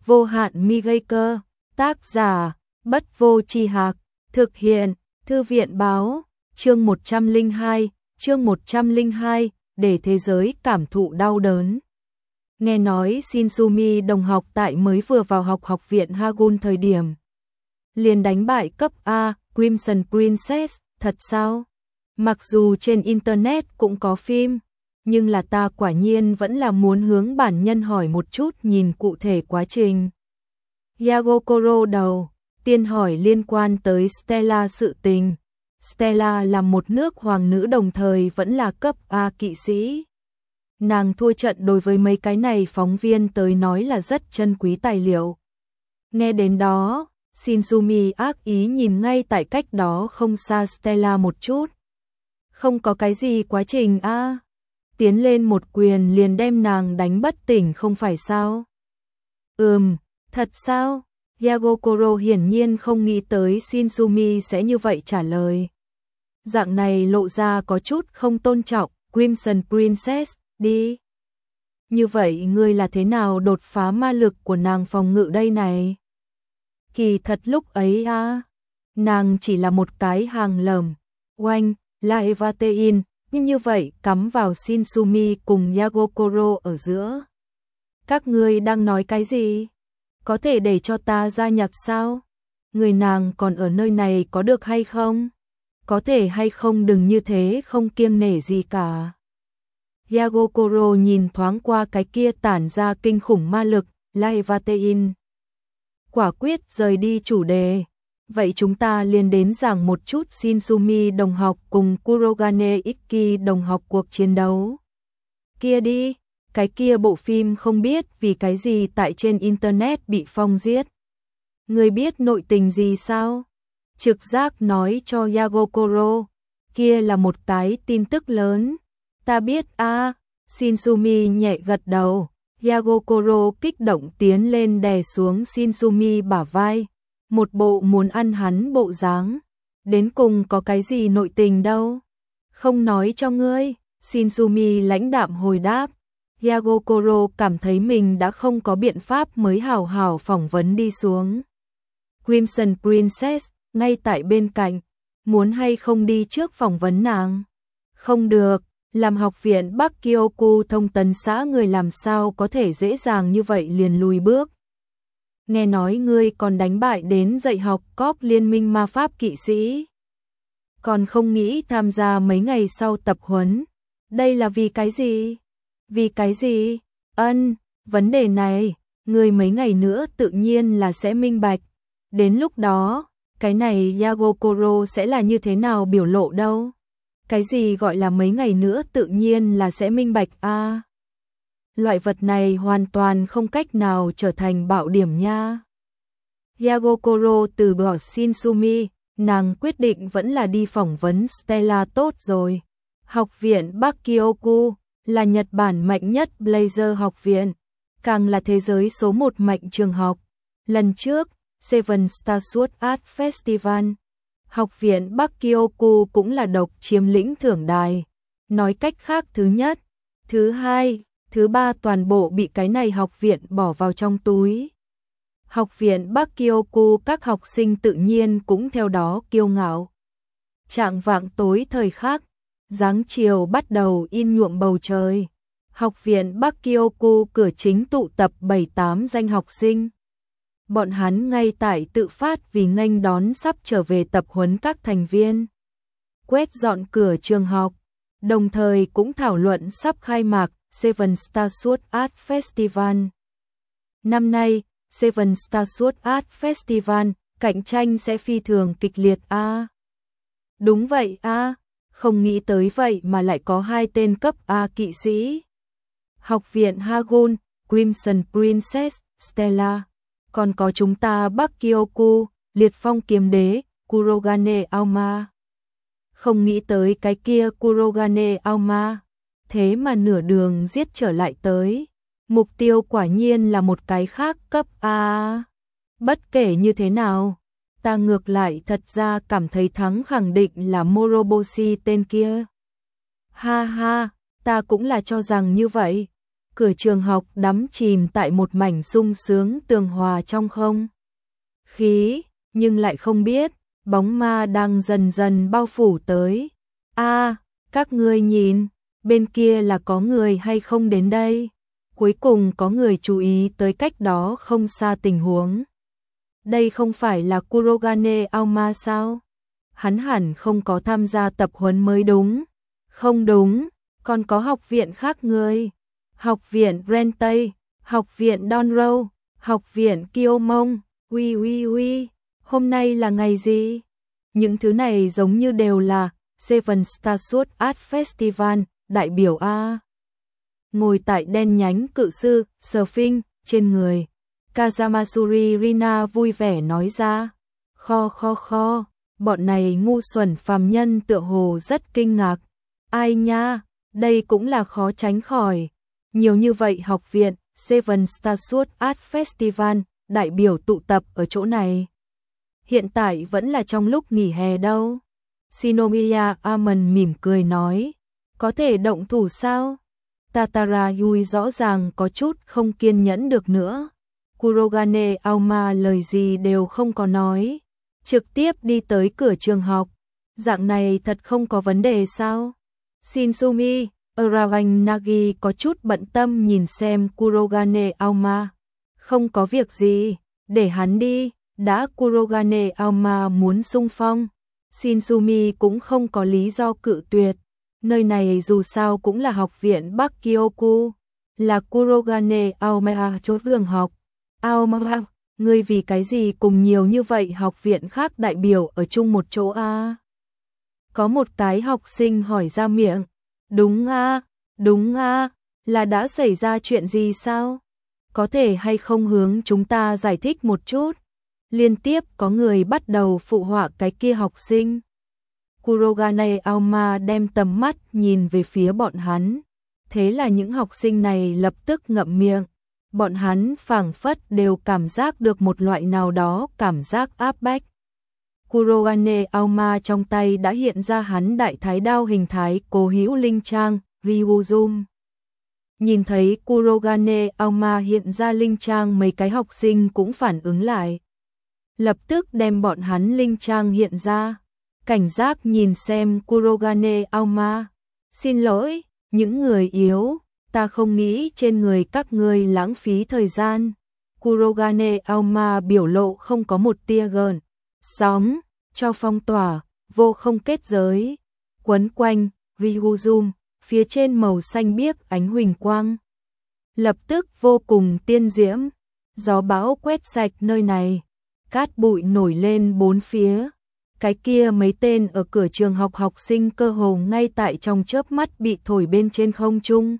vô hạn mi gây cơ, tác giả, Bất Vô Tri Hạc, thực hiện, Thư viện báo, chương 102, để thế giới cảm thụ đau đớn. Nghe nói Shinsumi đồng học tại mới vừa vào học viện Hagun thời điểm liền đánh bại cấp A, Crimson Princess, thật sao? Mặc dù trên Internet cũng có phim, nhưng là ta quả nhiên vẫn là muốn hướng bản nhân hỏi một chút nhìn cụ thể quá trình. Yagokoro đầu tiên hỏi liên quan tới Stella sự tình. Stella là một nước hoàng nữ đồng thời vẫn là cấp A kỵ sĩ. Nàng thua trận đối với mấy cái này phóng viên tới nói là rất chân quý tài liệu. Nghe đến đó, Shinsumi ác ý nhìn ngay tại cách đó không xa Stella một chút. Không có cái gì quá trình a, tiến lên một quyền liền đem nàng đánh bất tỉnh không phải sao? Thật sao? Yagokoro hiển nhiên không nghĩ tới Shinsumi sẽ như vậy trả lời. Dạng này lộ ra có chút không tôn trọng Crimson Princess, đi. Như vậy ngươi là thế nào đột phá ma lực của nàng phòng ngự đây này? Kỳ thật lúc ấy nàng chỉ là một cái hàng lởm, oanh, là Evatein, nhưng như vậy cắm vào Shinsumi cùng Yagokoro ở giữa. Các ngươi đang nói cái gì? Có thể để cho ta gia nhập sao? Người nàng còn ở nơi này có được hay không? Có thể hay không đừng như thế không kiêng nể gì cả. Yagokoro nhìn thoáng qua cái kia tản ra kinh khủng ma lực, Laivatein. Quả quyết rời đi chủ đề. Vậy chúng ta liền đến giảng một chút Shinsumi đồng học cùng Kurogane Ikki đồng học cuộc chiến đấu. Kia đi, cái kia bộ phim không biết vì cái gì tại trên Internet bị phong giết. Người biết nội tình gì sao? Trực giác nói cho Yagokoro, kia là một cái tin tức lớn. Ta biết Shinsumi nhẹ gật đầu. Yagokoro kích động tiến lên đè xuống Shinsumi bả vai, một bộ muốn ăn hắn bộ dáng. Đến cùng có cái gì nội tình đâu? Không nói cho ngươi, Shinsumi lãnh đạm hồi đáp. Yagokoro cảm thấy mình đã không có biện pháp mới hào hào phỏng vấn đi xuống. Crimson Princess ngay tại bên cạnh, muốn hay không đi trước phỏng vấn nàng? Không được, làm học viện Bắc Kyoku thông tấn xã người làm sao có thể dễ dàng như vậy liền lùi bước. Nghe nói ngươi còn đánh bại đến dạy học cóp liên minh ma pháp kỵ sĩ. Còn không nghĩ tham gia mấy ngày sau tập huấn. Đây là vì cái gì? Vì cái gì? Vấn đề này, ngươi mấy ngày nữa tự nhiên là sẽ minh bạch. Đến lúc đó, cái này Yagokoro sẽ là như thế nào biểu lộ đâu? Cái gì gọi là mấy ngày nữa tự nhiên là sẽ minh bạch Loại vật này hoàn toàn không cách nào trở thành bạo điểm nha. Yagokoro từ bỏ Shinsumi, nàng quyết định vẫn là đi phỏng vấn Stella tốt rồi. Học viện Bắc Kyoku là Nhật Bản mạnh nhất Blazer học viện, càng là thế giới số 1 mạnh trường học. Lần trước, Seven Star Sword Art Festival, học viện Bắc Kyoku cũng là độc chiếm lĩnh thưởng đài. Nói cách khác thứ nhất, thứ hai, thứ ba toàn bộ bị cái này học viện bỏ vào trong túi. Học viện Bắc Kyoku các học sinh tự nhiên cũng theo đó kiêu ngạo. Trạng vạng tối thời khắc, dáng chiều bắt đầu in nhuộm bầu trời. Học viện Bắc Kyoku cửa chính tụ tập 7-8 danh học sinh. Bọn hắn ngay tại tự phát vì nghênh đón sắp trở về tập huấn các thành viên. Quét dọn cửa trường học, đồng thời cũng thảo luận sắp khai mạc Seven Star Sword Art Festival. Năm nay, Seven Star Sword Art Festival cạnh tranh sẽ phi thường kịch liệt Đúng vậy không nghĩ tới vậy mà lại có 2 tên cấp A kỵ sĩ. Học viện Hagun, Crimson Princess, Stella. Còn có chúng ta Bắc Kyoku, Liệt Phong Kiếm Đế, Kurogane Aoma. Không nghĩ tới cái kia Kurogane Aoma, thế mà nửa đường giết trở lại tới. Mục tiêu quả nhiên là một cái khác cấp A. Bất kể như thế nào, ta ngược lại thật ra cảm thấy thắng khẳng định là Moroboshi tên kia. Ha ha, ta cũng là cho rằng như vậy. Cửa trường học đắm chìm tại một mảnh sung sướng tường hòa trong không khí, nhưng lại không biết, bóng ma đang dần dần bao phủ tới. Các ngươi nhìn, bên kia là có người hay không đến đây? Cuối cùng có người chú ý tới cách đó không xa tình huống. Đây không phải là Kurogane Aoma sao? Hắn hẳn không có tham gia tập huấn mới đúng. Không đúng, còn có học viện khác người. Học viện Rentei, học viện Donro, học viện Kyomong, uy, hôm nay là ngày gì? Những thứ này giống như đều là Seven Star Sword Art Festival, đại biểu A. Ngồi tại đen nhánh cự sư, surfing, trên người. Kazamasuri Rina vui vẻ nói ra. Kho, bọn này ngu xuẩn phàm nhân tựa hồ rất kinh ngạc. Ai nha, đây cũng là khó tránh khỏi. Nhiều như vậy học viện, Seven Star Sword Art Festival, đại biểu tụ tập ở chỗ này. Hiện tại vẫn là trong lúc nghỉ hè đâu. Shinomiya Amon mỉm cười nói. Có thể động thủ sao? Tatara Yui rõ ràng có chút không kiên nhẫn được nữa. Kurogane Aoma lời gì đều không có nói. Trực tiếp đi tới cửa trường học. Dạng này thật không có vấn đề sao? Shinsumi, Aravan Nagi có chút bận tâm nhìn xem Kurogane Aoma. Không có việc gì, để hắn đi. Đã Kurogane Aoma muốn xung phong, Shinsumi cũng không có lý do cự tuyệt. Nơi này dù sao cũng là học viện Bắc Kyoku, là Kurogane Aoma chỗ trường học. Aoma, ngươi vì cái gì cùng nhiều như vậy học viện khác đại biểu ở chung một chỗ a? Có một cái học sinh hỏi ra miệng. Đúng a, là đã xảy ra chuyện gì sao? Có thể hay không hướng chúng ta giải thích một chút? Liên tiếp có người bắt đầu phụ họa cái kia học sinh. Kurogane Aoma đem tầm mắt nhìn về phía bọn hắn. Thế là những học sinh này lập tức ngậm miệng. Bọn hắn phảng phất đều cảm giác được một loại nào đó cảm giác áp bách. Kurogane Aoma trong tay đã hiện ra hắn đại thái đao hình thái cố hữu linh trang, Ryuzum. Nhìn thấy Kurogane Aoma hiện ra linh trang, mấy cái học sinh cũng phản ứng lại. Lập tức đem bọn hắn linh trang hiện ra. Cảnh giác nhìn xem Kurogane Aoma. Xin lỗi, những người yếu, ta không nghĩ trên người các ngươi lãng phí thời gian. Kurogane Aoma biểu lộ không có một tia gợn sóng, cho phong tỏa, vô không kết giới. Quấn quanh, Ryuzum, phía trên màu xanh biếc ánh huỳnh quang. Lập tức vô cùng tiên diễm, gió bão quét sạch nơi này. Cát bụi nổi lên bốn phía. Cái kia mấy tên ở cửa trường học học sinh cơ hồ ngay tại trong chớp mắt bị thổi bên trên không trung.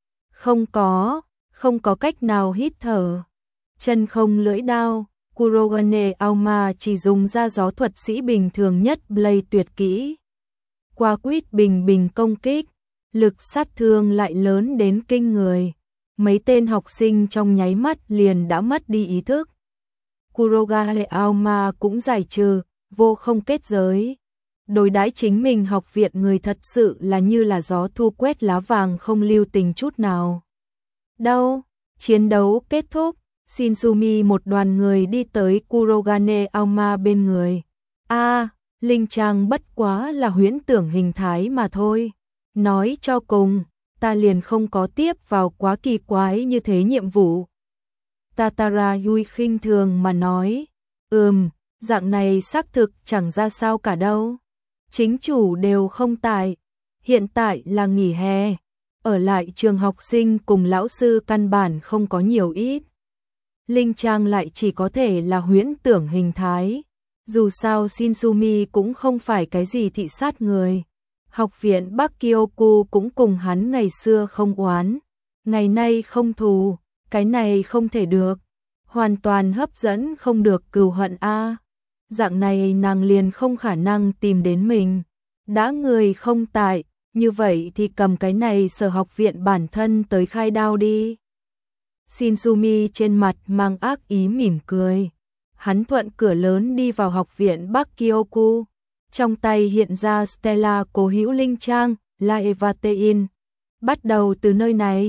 Không có cách nào hít thở. Chân không lưỡi đao, Kurogane Aoma chỉ dùng ra gió thuật sĩ bình thường nhất Blade tuyệt kỹ. Qua quýt bình công kích, lực sát thương lại lớn đến kinh người. Mấy tên học sinh trong nháy mắt liền đã mất đi ý thức. Kurogane Aoma cũng giải trừ, vô không kết giới. Đối đãi chính mình học viện người thật sự là như là gió thu quét lá vàng không lưu tình chút nào. Đâu, chiến đấu kết thúc, Shinsumi một đoàn người đi tới Kurogane Aoma bên người. Linh trang bất quá là huyễn tưởng hình thái mà thôi. Nói cho cùng, ta liền không có tiếp vào quá kỳ quái như thế nhiệm vụ. Tatara Yui khinh thường mà nói. Dạng này xác thực chẳng ra sao cả đâu. Chính chủ đều không tại. Hiện tại là nghỉ hè. Ở lại trường học sinh cùng lão sư căn bản không có nhiều ít. Linh trang lại chỉ có thể là huyễn tưởng hình thái. Dù sao Shinsumi cũng không phải cái gì thị sát người. Học viện Bắc Kyoku cũng cùng hắn ngày xưa không oán. Ngày nay không thù, cái này không thể được. Hoàn toàn hấp dẫn không được cừu hận a. Dạng này nàng liền không khả năng tìm đến mình. Đã người không tại, như vậy thì cầm cái này sở học viện bản thân tới khai đao đi. Shinsumi trên mặt mang ác ý mỉm cười. Hắn thuận cửa lớn đi vào học viện Bắc Kyoku. Trong tay hiện ra Stella cố hữu linh trang, Laevatein. Bắt đầu từ nơi này,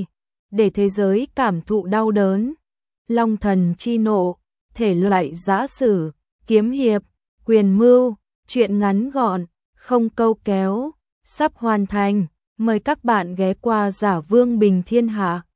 để thế giới cảm thụ đau đớn. Long thần chi nộ, thể loại giã sử, kiếm hiệp, quyền mưu, truyện ngắn gọn, không câu kéo, sắp hoàn thành. Mời các bạn ghé qua Giả Vương Bình Thiên Hạ.